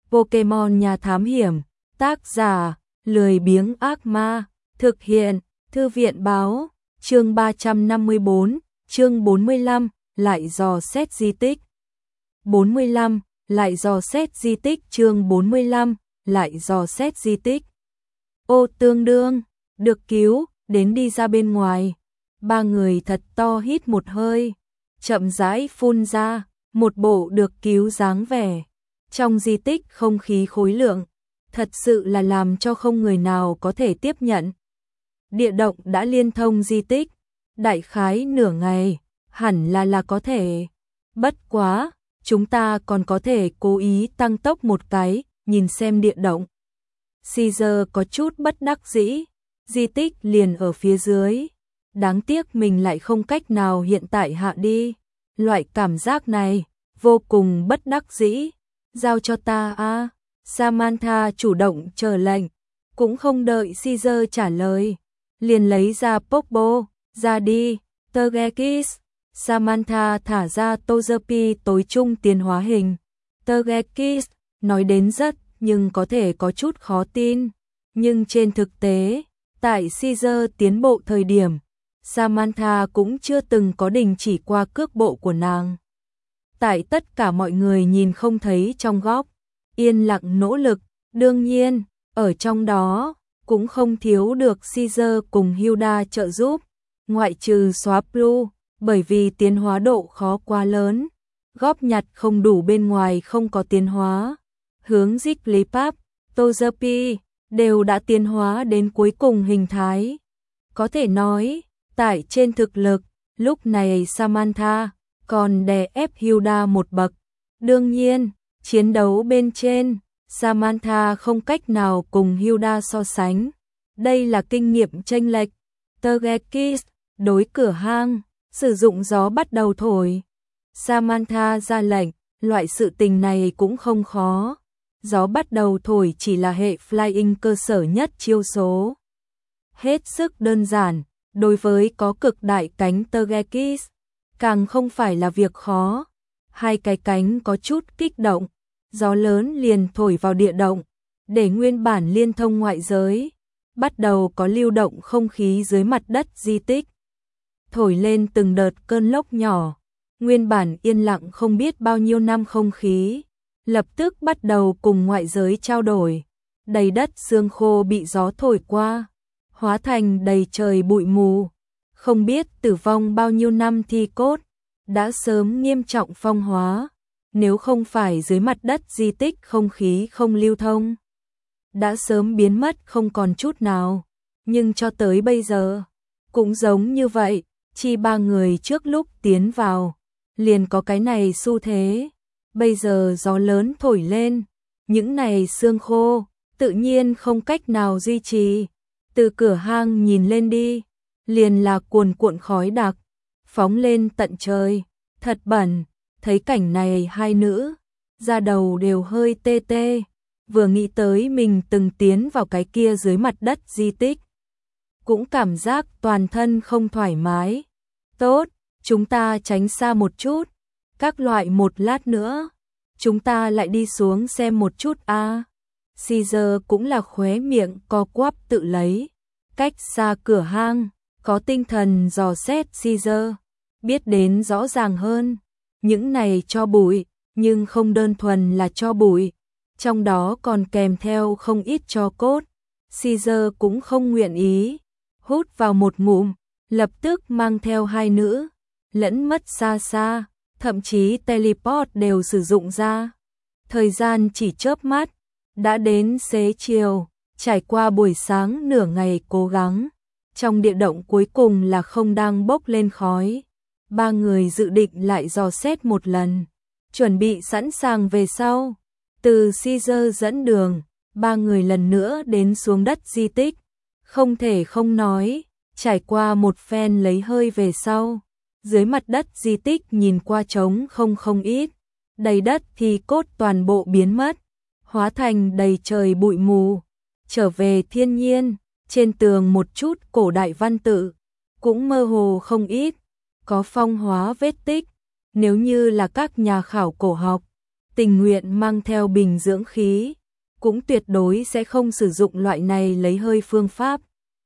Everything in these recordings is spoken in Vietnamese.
Pokemon Nhà Thám Hiểm, tác giả, lười biếng ác ma, thực hiện, Thư viện báo, chương 354, chương 45, lại dò xét di tích. 45, lại dò xét di tích chương 45, lại dò xét di tích. Ô tương đương, được cứu, đến đi ra bên ngoài. Ba người thật to hít một hơi, chậm rãi phun ra, một bộ được cứu dáng vẻ. Trong di tích không khí khối lượng, thật sự là làm cho không người nào có thể tiếp nhận. Địa động đã liên thông di tích, đại khái nửa ngày, hẳn là có thể. Bất quá, chúng ta còn có thể cố ý tăng tốc một cái, nhìn xem địa động. Caesar có chút bất đắc dĩ, di tích liền ở phía dưới. Đáng tiếc mình lại không cách nào hiện tại hạ đi. Loại cảm giác này, vô cùng bất đắc dĩ. Giao cho ta a. Samantha chủ động chờ lệnh, cũng không đợi Caesar trả lời. Liền lấy ra Popo, ra đi, Togekiss. Samantha thả ra Togepi tối trung tiến hóa hình. Togekiss, nói đến rất, nhưng có thể có chút khó tin. Nhưng trên thực tế, tại Caesar tiến bộ thời điểm, Samantha cũng chưa từng có đình chỉ qua cước bộ của nàng. Tại tất cả mọi người nhìn không thấy trong góc, yên lặng nỗ lực, đương nhiên, ở trong đó, cũng không thiếu được Caesar cùng Hilda trợ giúp, ngoại trừ Swablu, bởi vì tiến hóa độ khó quá lớn, góp nhặt không đủ bên ngoài không có tiến hóa. Hướng Jigglypuff, Togepi, đều đã tiến hóa đến cuối cùng hình thái. Có thể nói, tại trên thực lực, lúc này Samantha còn đè ép Hilda một bậc. Đương nhiên, chiến đấu bên trên, Samantha không cách nào cùng Hilda so sánh. Đây là kinh nghiệm chênh lệch. Togekiss, đối cửa hang, sử dụng gió bắt đầu thổi. Samantha ra lệnh, loại sự tình này cũng không khó. Gió bắt đầu thổi chỉ là hệ flying cơ sở nhất chiêu số. Hết sức đơn giản, đối với có cực đại cánh Togekiss, càng không phải là việc khó. Hai cái cánh có chút kích động, gió lớn liền thổi vào địa động, để nguyên bản liên thông ngoại giới, bắt đầu có lưu động không khí dưới mặt đất di tích. Thổi lên từng đợt cơn lốc nhỏ, nguyên bản yên lặng không biết bao nhiêu năm không khí, lập tức bắt đầu cùng ngoại giới trao đổi. Đầy đất sương khô bị gió thổi qua, hóa thành đầy trời bụi mù. Không biết tử vong bao nhiêu năm thi cốt, đã sớm nghiêm trọng phong hóa. Nếu không phải dưới mặt đất di tích không khí không lưu thông, đã sớm biến mất không còn chút nào. Nhưng cho tới bây giờ, cũng giống như vậy, chi ba người trước lúc tiến vào, liền có cái này xu thế. Bây giờ gió lớn thổi lên, những này sương khô, tự nhiên không cách nào duy trì. Từ cửa hang nhìn lên đi, liền là cuồn cuộn khói đặc, phóng lên tận trời, thật bẩn. Thấy cảnh này hai nữ, da đầu đều hơi tê tê, vừa nghĩ tới mình từng tiến vào cái kia dưới mặt đất di tích. Cũng cảm giác toàn thân không thoải mái. Tốt, chúng ta tránh xa một chút, các loại một lát nữa, chúng ta lại đi xuống xem một chút a. Caesar cũng là khóe miệng co quắp tự lấy, cách xa cửa hang, có tinh thần dò xét Caesar, biết đến rõ ràng hơn. Những này cho bụi, nhưng không đơn thuần là cho bụi, trong đó còn kèm theo không ít tro cốt. Caesar cũng không nguyện ý, hút vào một ngụm, lập tức mang theo hai nữ, lẫn mất xa xa, thậm chí teleport đều sử dụng ra. Thời gian chỉ chớp mắt, đã đến xế chiều, trải qua buổi sáng nửa ngày cố gắng, trong địa động cuối cùng là không đang bốc lên khói. Ba người dự định lại dò xét một lần, chuẩn bị sẵn sàng về sau. Từ Caesar dẫn đường, ba người lần nữa đến xuống đất di tích. Không thể không nói, trải qua một phen lấy hơi về sau, dưới mặt đất di tích nhìn qua trống không ít, đầy đất thì cốt toàn bộ biến mất, hóa thành đầy trời bụi mù. Trở về thiên nhiên, trên tường một chút cổ đại văn tự, cũng mơ hồ không ít, có phong hóa vết tích. Nếu như là các nhà khảo cổ học, tình nguyện mang theo bình dưỡng khí, cũng tuyệt đối sẽ không sử dụng loại này lấy hơi phương pháp.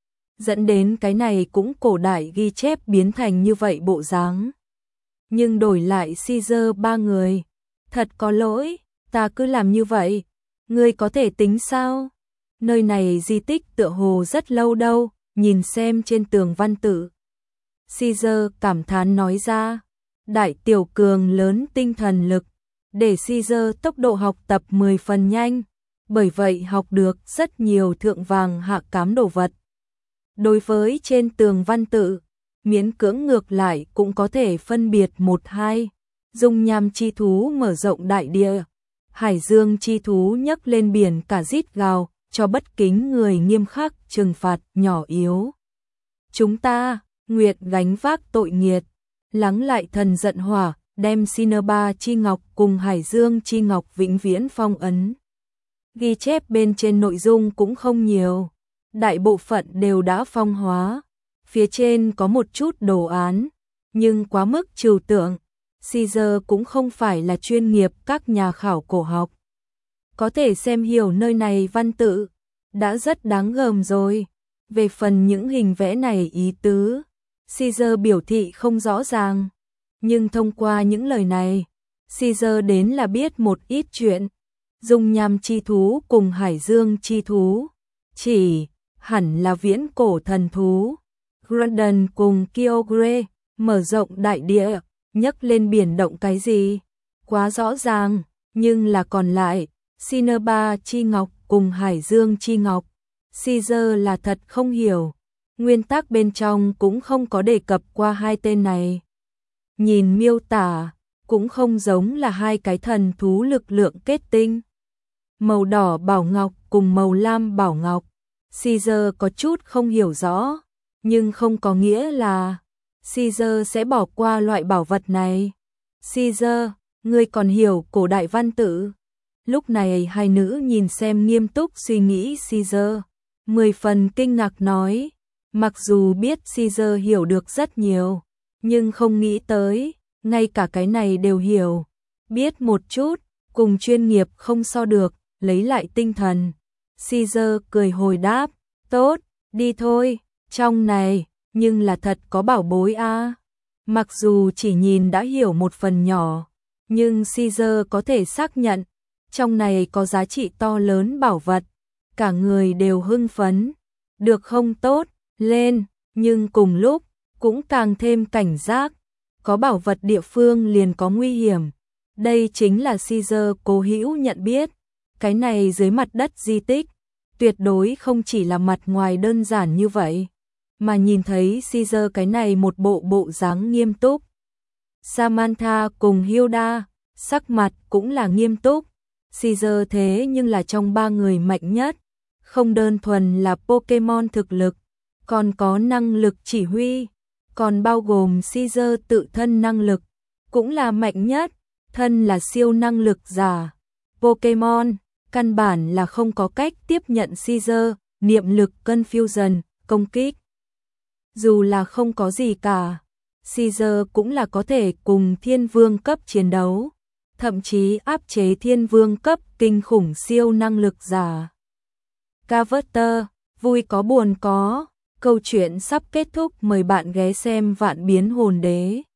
Dẫn đến cái này cũng cổ đại ghi chép biến thành như vậy bộ dáng. Nhưng đổi lại Caesar ba người, thật có lỗi, ta cứ làm như vậy, ngươi có thể tính sao? Nơi này di tích tựa hồ rất lâu đâu, nhìn xem trên tường văn tự. Caesar cảm thán nói ra, đại tiểu cường lớn tinh thần lực, để Caesar tốc độ học tập 10 phần nhanh, bởi vậy học được rất nhiều thượng vàng hạ cám đồ vật. Đối với trên tường văn tự, miễn cưỡng ngược lại cũng có thể phân biệt một hai. Dung nham chi thú mở rộng đại địa, hải dương chi thú nhấc lên biển cả rít gào, cho bất kính người nghiêm khắc trừng phạt nhỏ yếu. Chúng ta, nguyệt gánh vác tội nghiệt, lắng lại thần giận hỏa, đem Cinnabar chi ngọc cùng hải dương chi ngọc vĩnh viễn phong ấn. Ghi chép bên trên nội dung cũng không nhiều, đại bộ phận đều đã phong hóa, phía trên có một chút đồ án, nhưng quá mức trừu tượng. Caesar cũng không phải là chuyên nghiệp các nhà khảo cổ học. Có thể xem hiểu nơi này văn tự, đã rất đáng gờm rồi. Về phần những hình vẽ này ý tứ, Caesar biểu thị không rõ ràng. Nhưng thông qua những lời này, Caesar đến là biết một ít chuyện. Dung nham chi thú cùng hải dương chi thú, chỉ hẳn là viễn cổ thần thú. Grundon cùng Kyogre, mở rộng đại địa, nhấc lên biển động cái gì? Quá rõ ràng, nhưng là còn lại, Cinnabar chi ngọc cùng hải dương chi ngọc. Caesar là thật không hiểu, nguyên tắc bên trong cũng không có đề cập qua hai tên này. Nhìn miêu tả, cũng không giống là hai cái thần thú lực lượng kết tinh. Màu đỏ bảo ngọc cùng màu lam bảo ngọc, Caesar có chút không hiểu rõ, nhưng không có nghĩa là Caesar sẽ bỏ qua loại bảo vật này. Caesar, ngươi còn hiểu cổ đại văn tự? Lúc này hai nữ nhìn xem nghiêm túc suy nghĩ Caesar, 10 phần kinh ngạc nói, mặc dù biết Caesar hiểu được rất nhiều, nhưng không nghĩ tới, ngay cả cái này đều hiểu, biết một chút, cùng chuyên nghiệp không so được, lấy lại tinh thần. Caesar cười hồi đáp, tốt, đi thôi, trong này, nhưng là thật có bảo bối a. Mặc dù chỉ nhìn đã hiểu một phần nhỏ, nhưng Caesar có thể xác nhận, trong này có giá trị to lớn bảo vật, cả người đều hưng phấn, được không tốt, lên, nhưng cùng lúc, cũng càng thêm cảnh giác, có bảo vật địa phương liền có nguy hiểm. Đây chính là Caesar cố hữu nhận biết, cái này dưới mặt đất di tích, tuyệt đối không chỉ là mặt ngoài đơn giản như vậy, mà nhìn thấy Caesar cái này một bộ dáng nghiêm túc. Samantha cùng Hilda, sắc mặt cũng là nghiêm túc, Caesar thế nhưng là trong ba người mạnh nhất, không đơn thuần là Pokemon thực lực, còn có năng lực chỉ huy, còn bao gồm Caesar tự thân năng lực, cũng là mạnh nhất, thân là siêu năng lực giả. Pokemon, căn bản là không có cách tiếp nhận Caesar, niệm lực Confusion, công kích. Dù là không có gì cả, Caesar cũng là có thể cùng thiên vương cấp chiến đấu, thậm chí áp chế thiên vương cấp kinh khủng siêu năng lực giả. Carver, vui có buồn có, câu chuyện sắp kết thúc, mời bạn ghé xem Vạn Biến Hồn Đế.